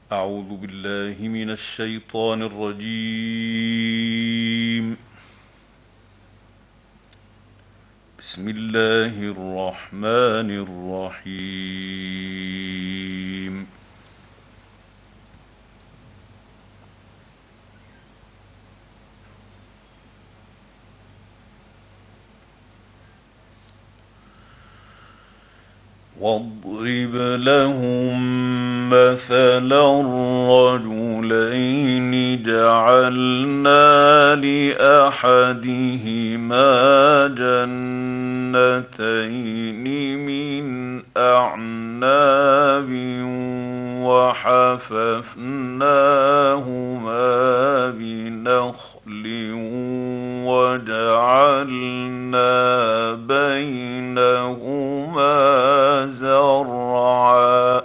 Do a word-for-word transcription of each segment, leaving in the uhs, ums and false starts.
أعوذ بالله من الشيطان الرجيم. بسم الله الرحمن الرحيم. واضرب لهم مثلا رجلين جعلنا لأحدهما جنتين من أعناب وحففناهما بنخل وجعلنا بينهما زرعا.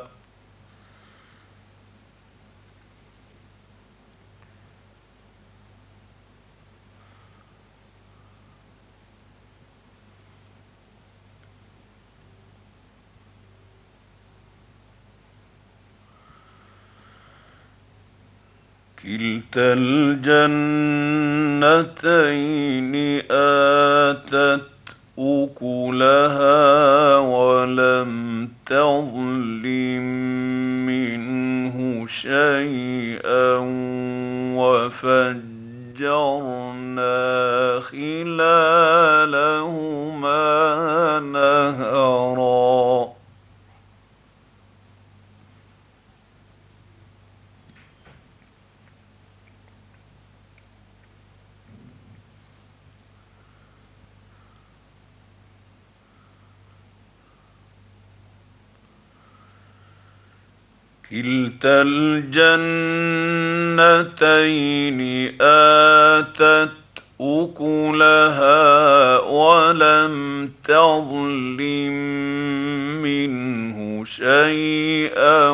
كلتا الجنتين آتت أكلها ولم تظلم منه شيئا وفجرنا خلالهما نهرا. كلتا الجنتين آتت أكلها ولم تظلم منه شيئا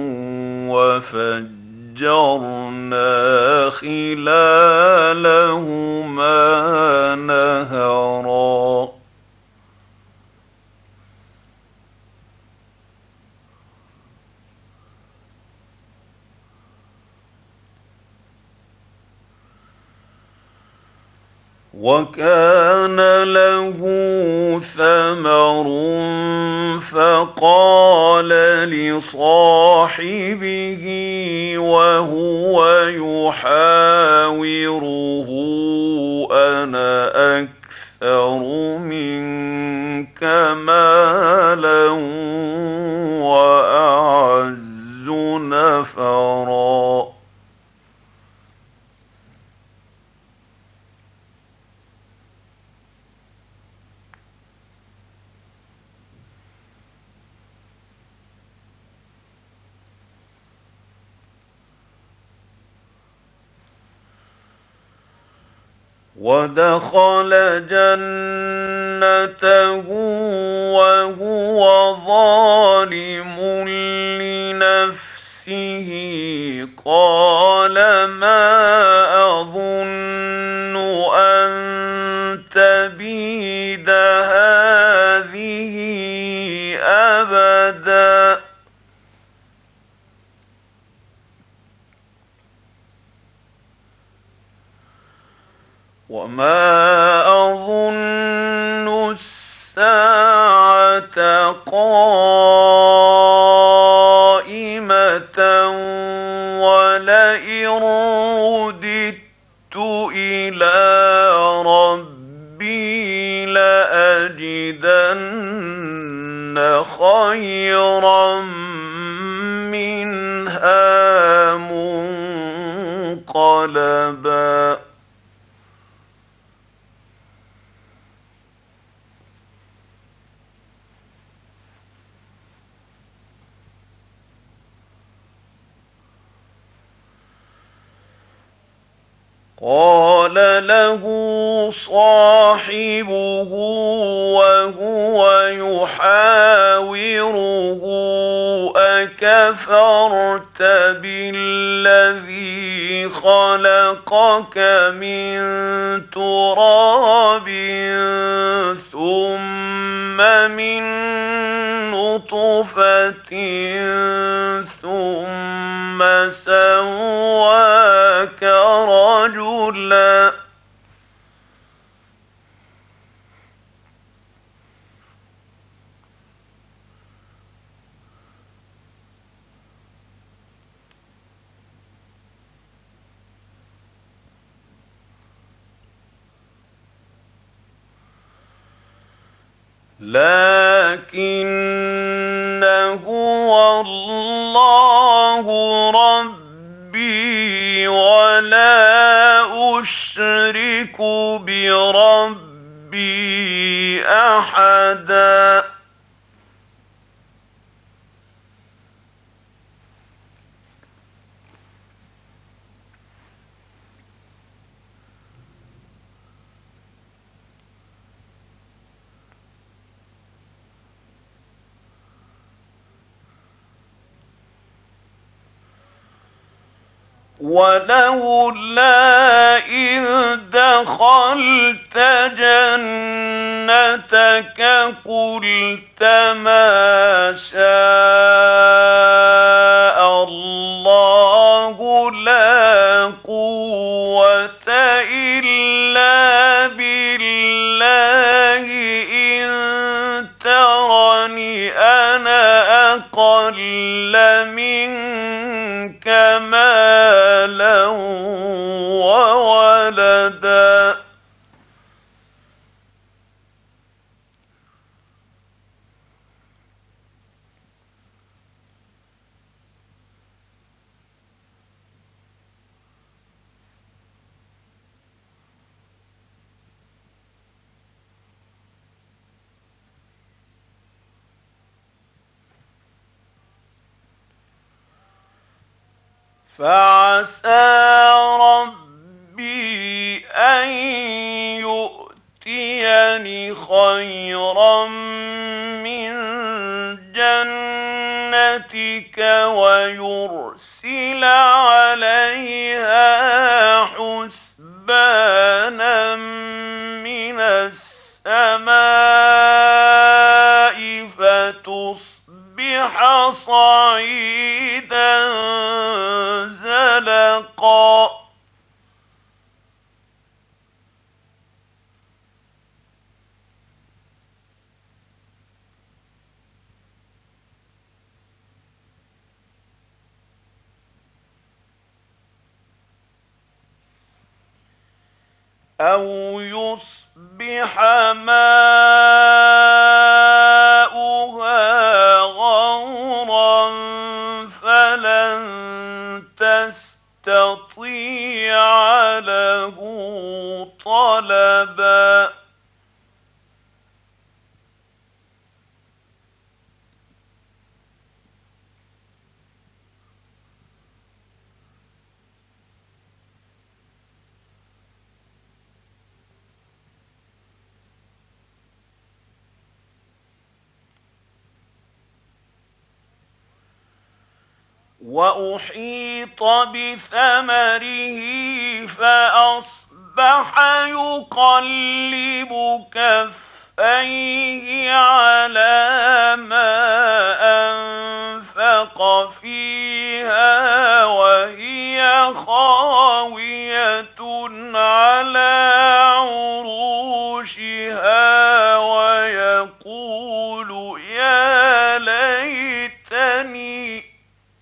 وفجرنا خلالهما نهرا. وكان له ثمر فقال لصاحبه وهو يحاوره أنا أكثر منك مالا وأعز نفرا. ودخل جنته وهو ظالم لنفسه قال ما أظن أن تبيد هذه أبدا. وما أظن الساعة قائمة ولئن رددت إلى ربي لأجدن خيرا منها منقلبا. قال له صاحبه وهو يحاوره أكفرت بالذي خلقك من تراب ثم من نطفة ثم ثم سواك رجلا لكن هو الله ربي ولا أشرك بربي أحدا ولولا إذ دخلت جنتك قلت ما شاء الله لا قوة إلا بالله إن ترني أنا أقل منك مالا وولدا فعسى ربي أن يؤتيني خيرا من جنتك ويرسل عليها حسبانا من السماء فتصبح صعيدا زلقا أو يصبح ماؤها غورا فلن تستطيع له طلبا وأحيط بثمره فأصبح يقلب كفيه على ما أنفق فيها وهي خاوية على عروشها ويقول يا ليتني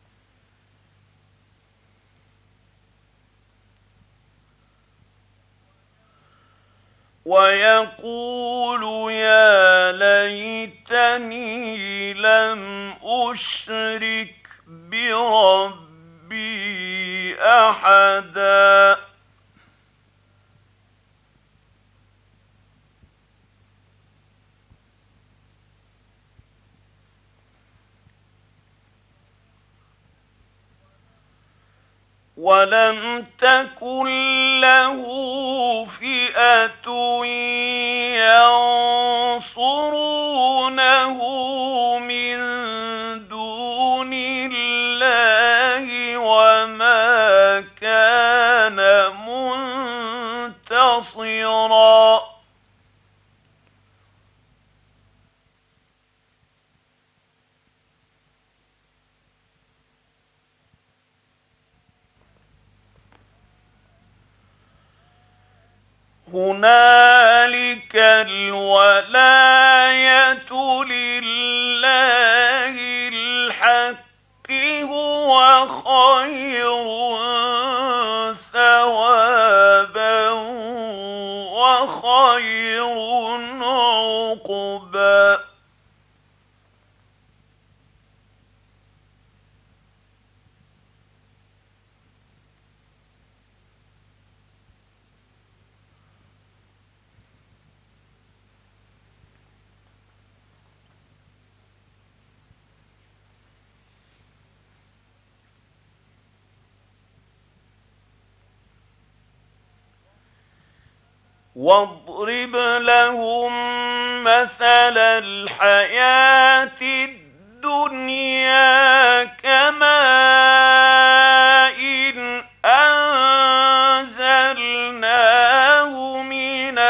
ويقول يا ليتني لم أشرك بربي أحدا ولم تكن له فئة ينصرونه من دون الله وما كان منتصرا هنالك الولاية لله الحق هو خير ثوابا وخير عقبا. واضرب لهم مثل الحياة الدنيا كماء أنزلناه من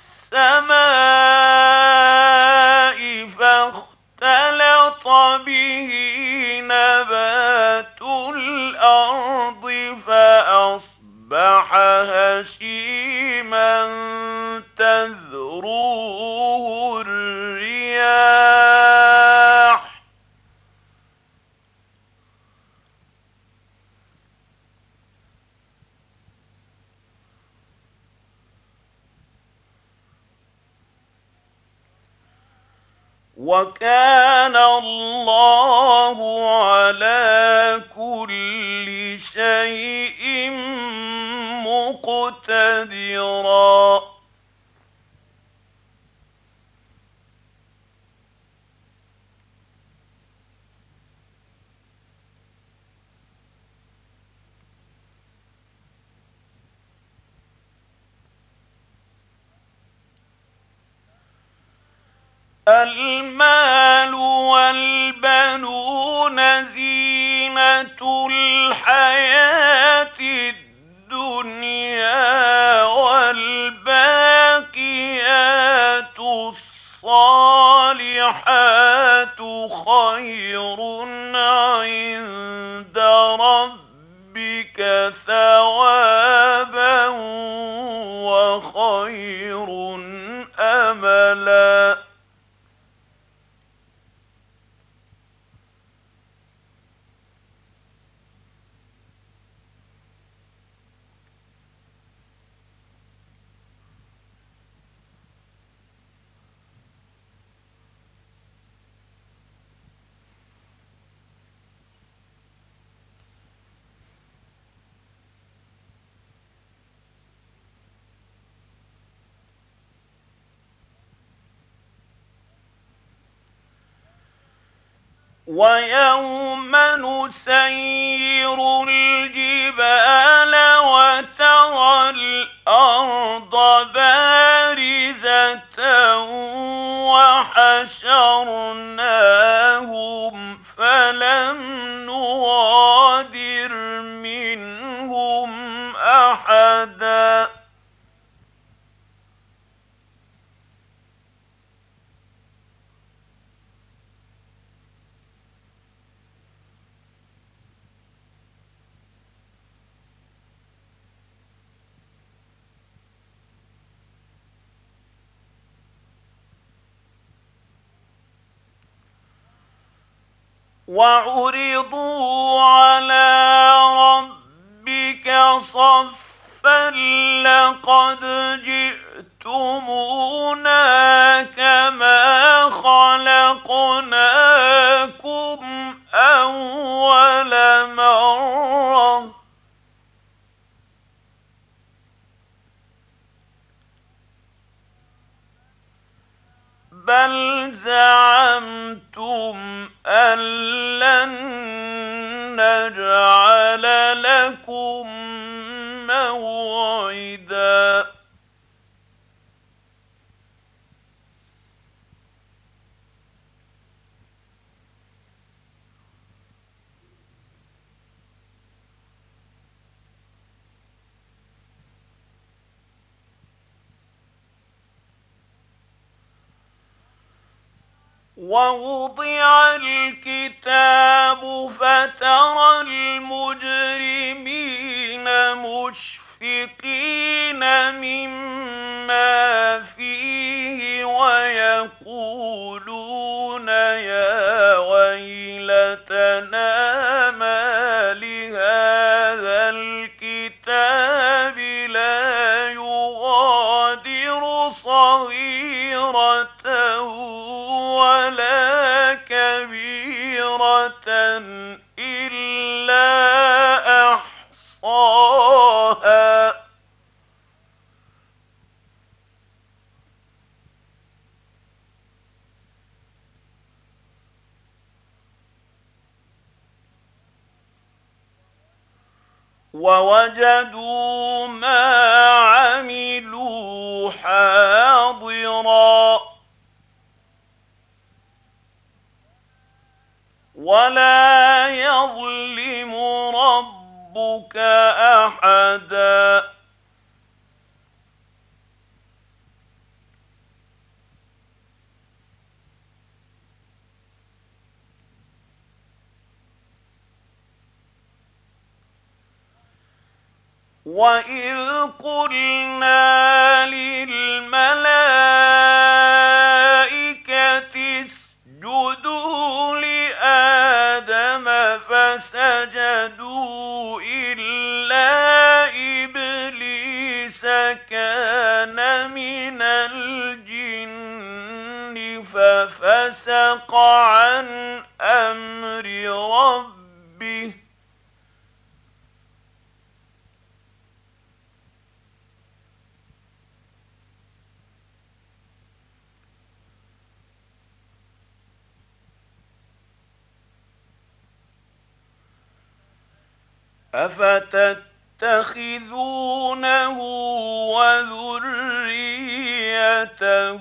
السماء فاختلط به نبات الأرض فأصبح هشيما تذروه الرياح وكان الله على كل شيء مقتدرا. المال والبنون زينة الحياة الدنيا والباقيات الصالحات خير عند ربك ثوابا وخير أملا. ويوم نسير الجبال وترى الأرض بارزة وحشرناهم فلم نغادر منهم أحدا. وعرضوا على ربك صفا لقد جئتمونا كما خلقناكم أول مرة بل زعمتم أن لن نجعل لكم موعدا. ووضع الكتاب فترى المجرمين مشفقين مما أحصاها ووجدوا ما عملوا حاضرا ولا يظلم ربك أحدا وإذ قلنا للملائكة اسجدوا لآدم فسجدوا إلا إبليس كان من الجن ففسق عن أمر ربه أفتتخذونه وذريته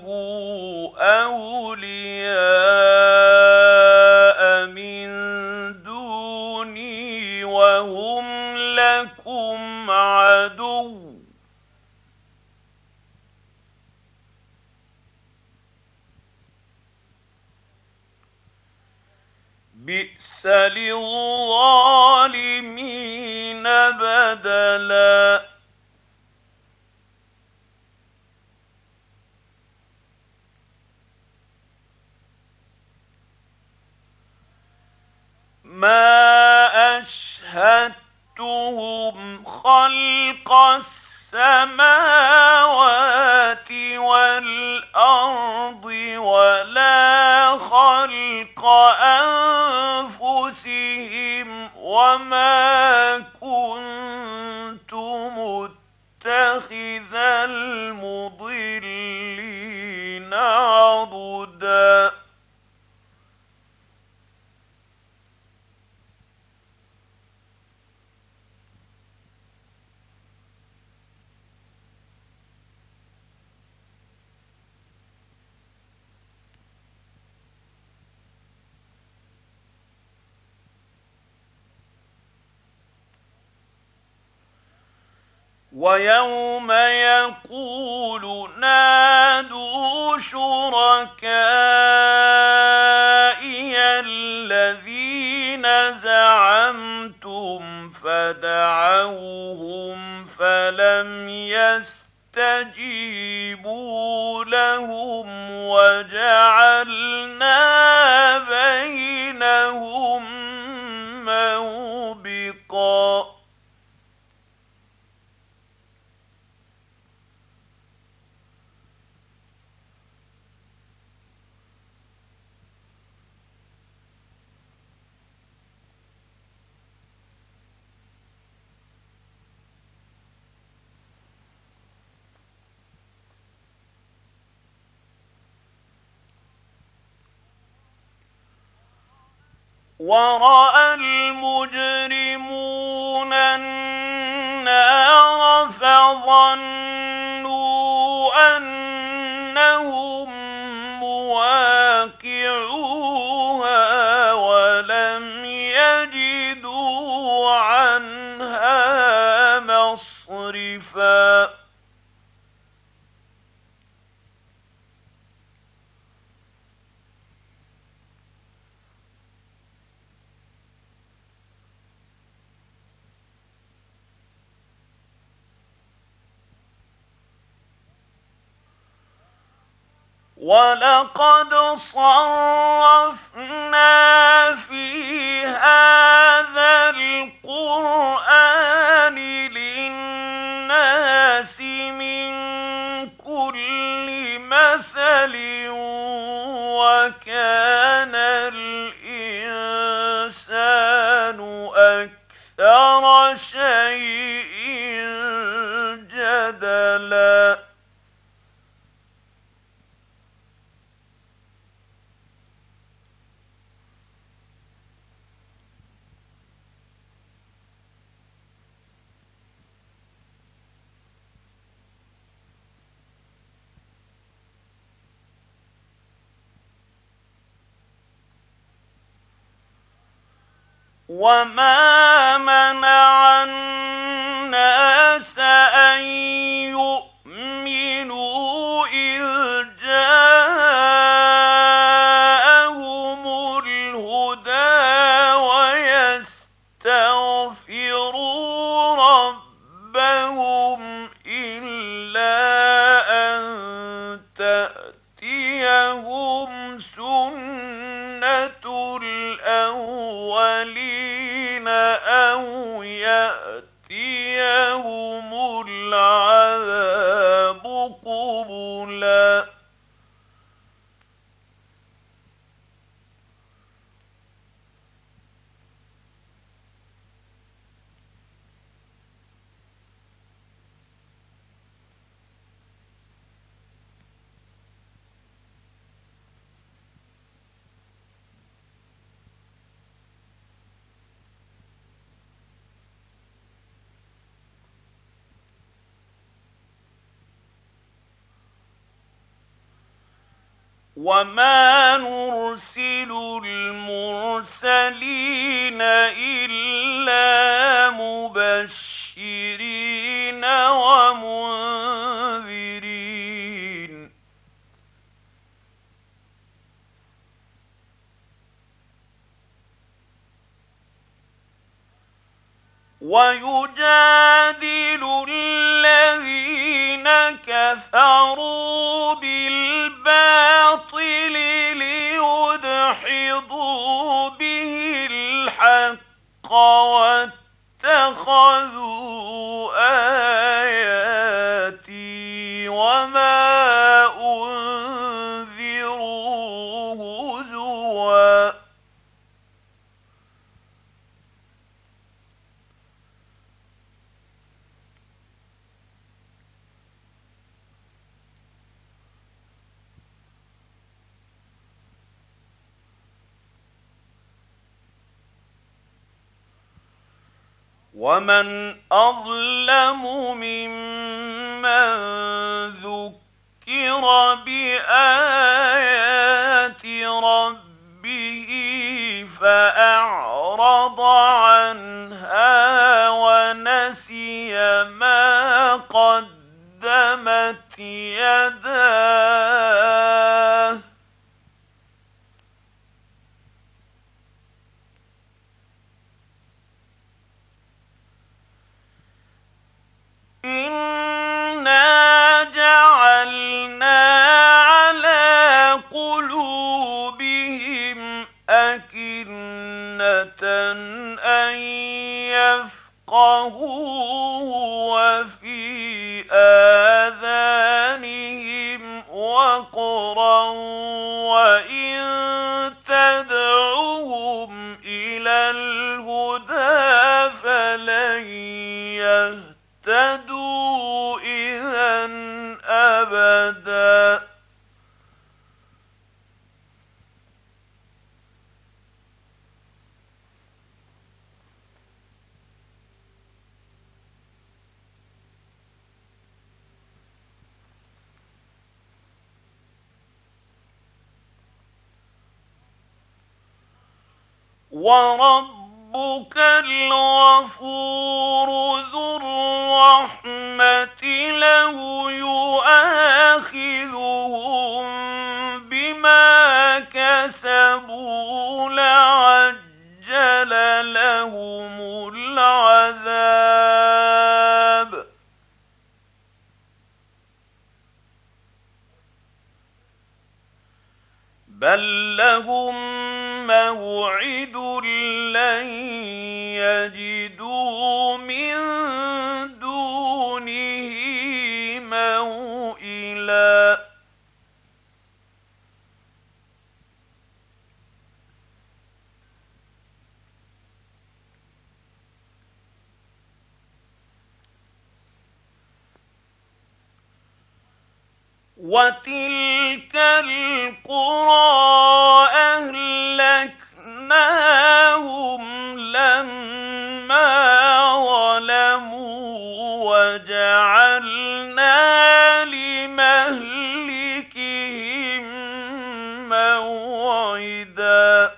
أولياء من دوني وهم لكم عدو بئس للظالمين بدلا ما أشهدتهم خلق السماوات والأرض ولا خلق أنفسهم وما كنت متخذ المضلين عضدا ويوم يقول نادوا شركائي الذين زعمتم فدعوهم فلم يستجيبوا لهم وجعلنا بينهم موبقا ورأى المجرمون النار فظنوا أنهم مواقعوها ولم يجدوا عنها مصرفا ولقد صرفنا في هذا القرآن للناس من كل مثل وكان الإنسان أكثر أكثر شيء جدلا وما منع الناس أن يؤمنوا إذ جاءهم الهدى ويستغفروا ربهم إلا أن تأتيهم سنة الأولين أو يأتيهم العذاب قبلا وما نرسل المرسلين إلا مبشرين ومنذرين ويجادل الذين كفروا بالباطل ليدحضوا به الحق واتخذوا آياتي وما أنذروا هزوا ومن أظلم ممن ذكر بآيات ربه فأعرض عنها ونسي ما قدمت يداه إنا جعلنا على قلوبهم أكنة أن يفقهوه وفي آذانهم وقرا وإن تدعوهم إلى الهدى فلن يهتدوا إذا أبدا وربك الغفور ذو الرحمة لو يؤاخذهم بما كسبوا لعجل لهم العذاب بل لهم موعد لن يجدوا من دونه موئلا وتلك القرى أهلكناهم لما ظلموا وجعلنا لمهلكهم موعدا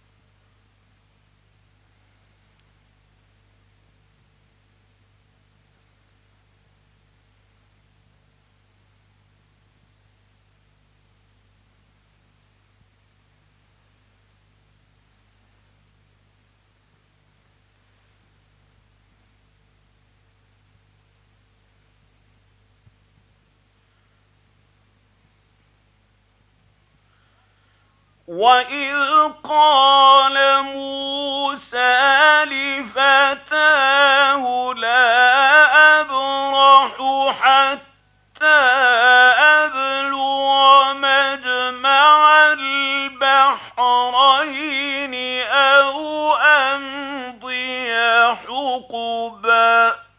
وَإِذْ قَالَ مُوسَىٰ لِفَتَاهُ لَا أَبْرَحُ حَتَّىٰ أَبْلُغَ مَجْمَعَ الْبَحْرَيْنِ أَوْ أَمْضِيَ حُقُبًا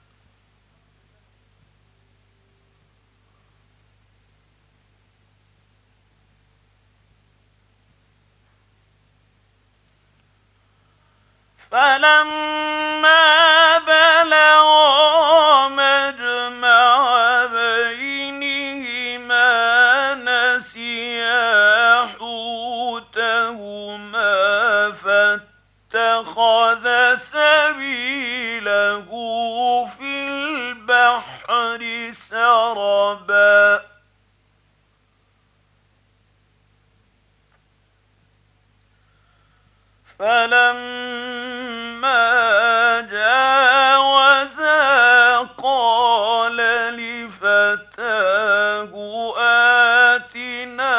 فَلَمَّا بَلَغَا مَجْمَعَ بَيْنِهِمَا نَسِيَا حُوتَهُمَا فَاتَّخَذَ سَبِيلَهُ فِي الْبَحْرِ سَرَبًا فَلَمَّا جَاوَزَا قَالَ لِفَتَاهُ آتِنَا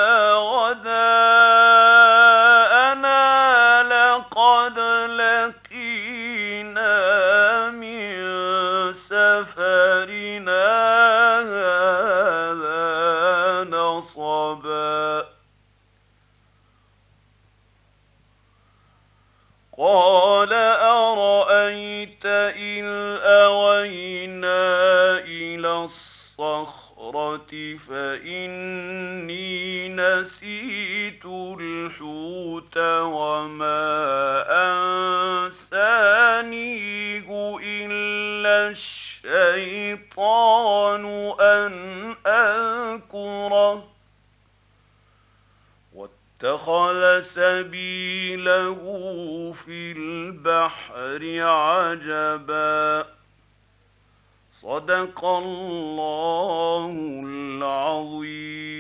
غَدَاءَنَا لَقَدْ لَقِينَا مِن سَفَرِنَا هَٰذَا نَصَبًا قَالَ أَرَأَيْتَ إِذْ أَوَيْنَا إِلَى الصَّخْرَةِ فَإِنِّي نَسِيتُ الْحُوتَ وَمَا أَنسَانِيهُ إِلَّا الشَّيْطَانُ أَنْ أَذْكُرَهُ اتَّخَذَ سَبِيلَهُ فِي الْبَحْرِ عَجَبًا صدق الله العظيم.